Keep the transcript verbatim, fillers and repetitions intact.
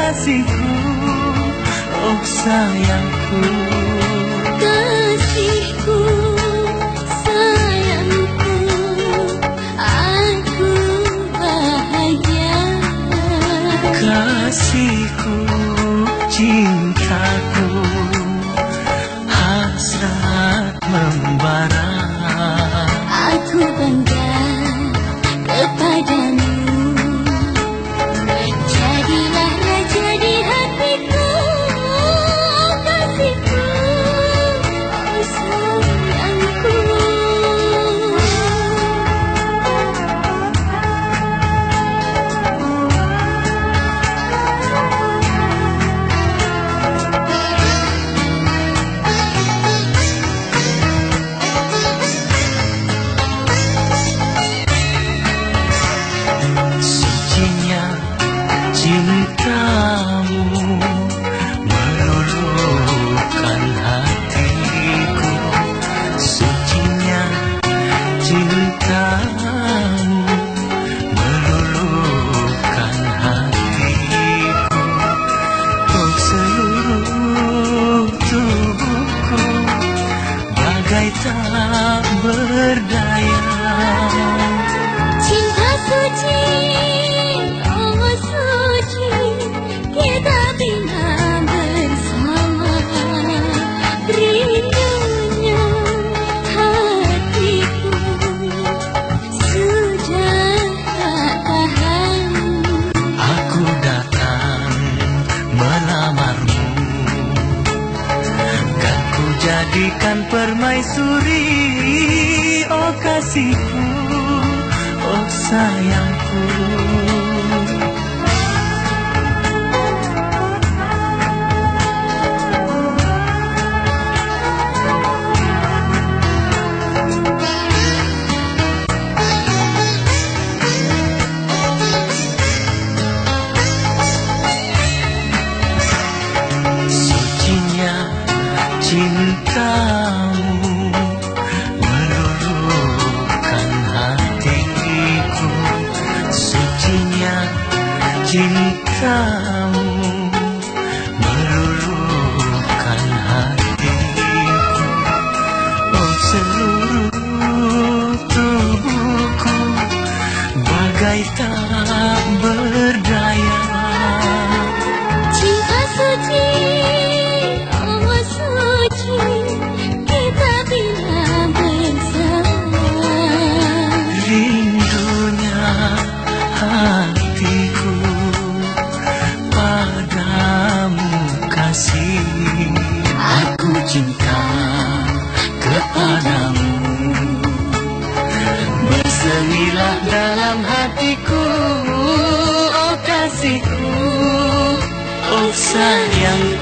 kasihku, oh sayangku. Kasihku, sayangku, aku bahagia. Kasihku, cintaku, hasrat membara. Aku bangga kepadamu. Jadilah raja di hatiku, oh kasihku, oh sayangku. Cintamu meluluhkan hatiku, sucinya cintamu meluluhkan hatiku. Oh seluruh tubuhku bagai tak berdaya. Cinta suci, oh suci, kita bina bersama. Rindunya hatiku sudah tak tahan. Aku datang melamarmu, kan ku jadikan permaisuri, oh kasihku, oh sayangku. Sucinya cintamu meluluhkan hatiku, sucinya cintamu meluluhkan hatiku. Oh seluruh tubuhku bagai tak berdaya. Cinta suci, oh suci, kita bina bersama. Rindunya hatiku padamu kasih. Aku cinta kepadamu, bersemilah dalam hatiku, oh kasihku, oh sayangku.